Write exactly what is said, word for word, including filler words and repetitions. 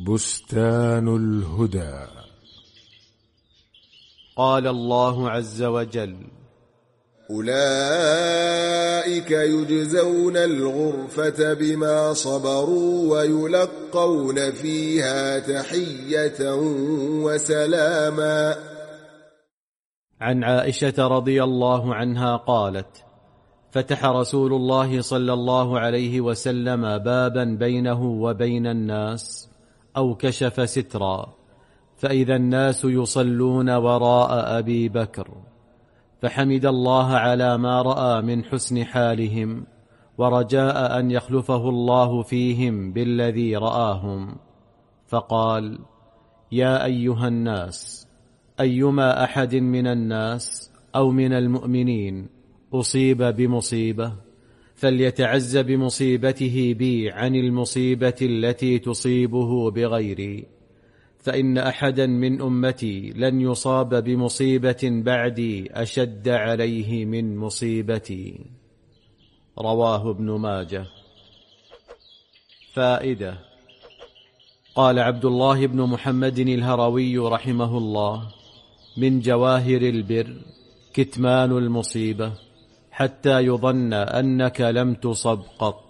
بستان الهدى. قال الله عز وجل: أولئك يجزون الغرفة بما صبروا ويلقون فيها تحية وسلاما. عن عائشة رضي الله عنها قالت: فتح رسول الله صلى الله عليه وسلم بابا بينه وبين الناس أو كشف سترا، فإذا الناس يصلون وراء أبي بكر، فحمد الله على ما رأى من حسن حالهم، ورجاء أن يخلفه الله فيهم بالذي رآهم، فقال: يا أيها الناس، أيما أحد من الناس أو من المؤمنين أصيب بمصيبة فليتعز بمصيبته بي عن المصيبة التي تصيبه بغيري، فإن أحدا من أمتي لن يصاب بمصيبة بعدي أشد عليه من مصيبتي. رواه ابن ماجه. فائدة: قال عبد الله بن محمد الهروي رحمه الله: من جواهر البر كتمان المصيبة حتى يظن أنك لم تصب قط.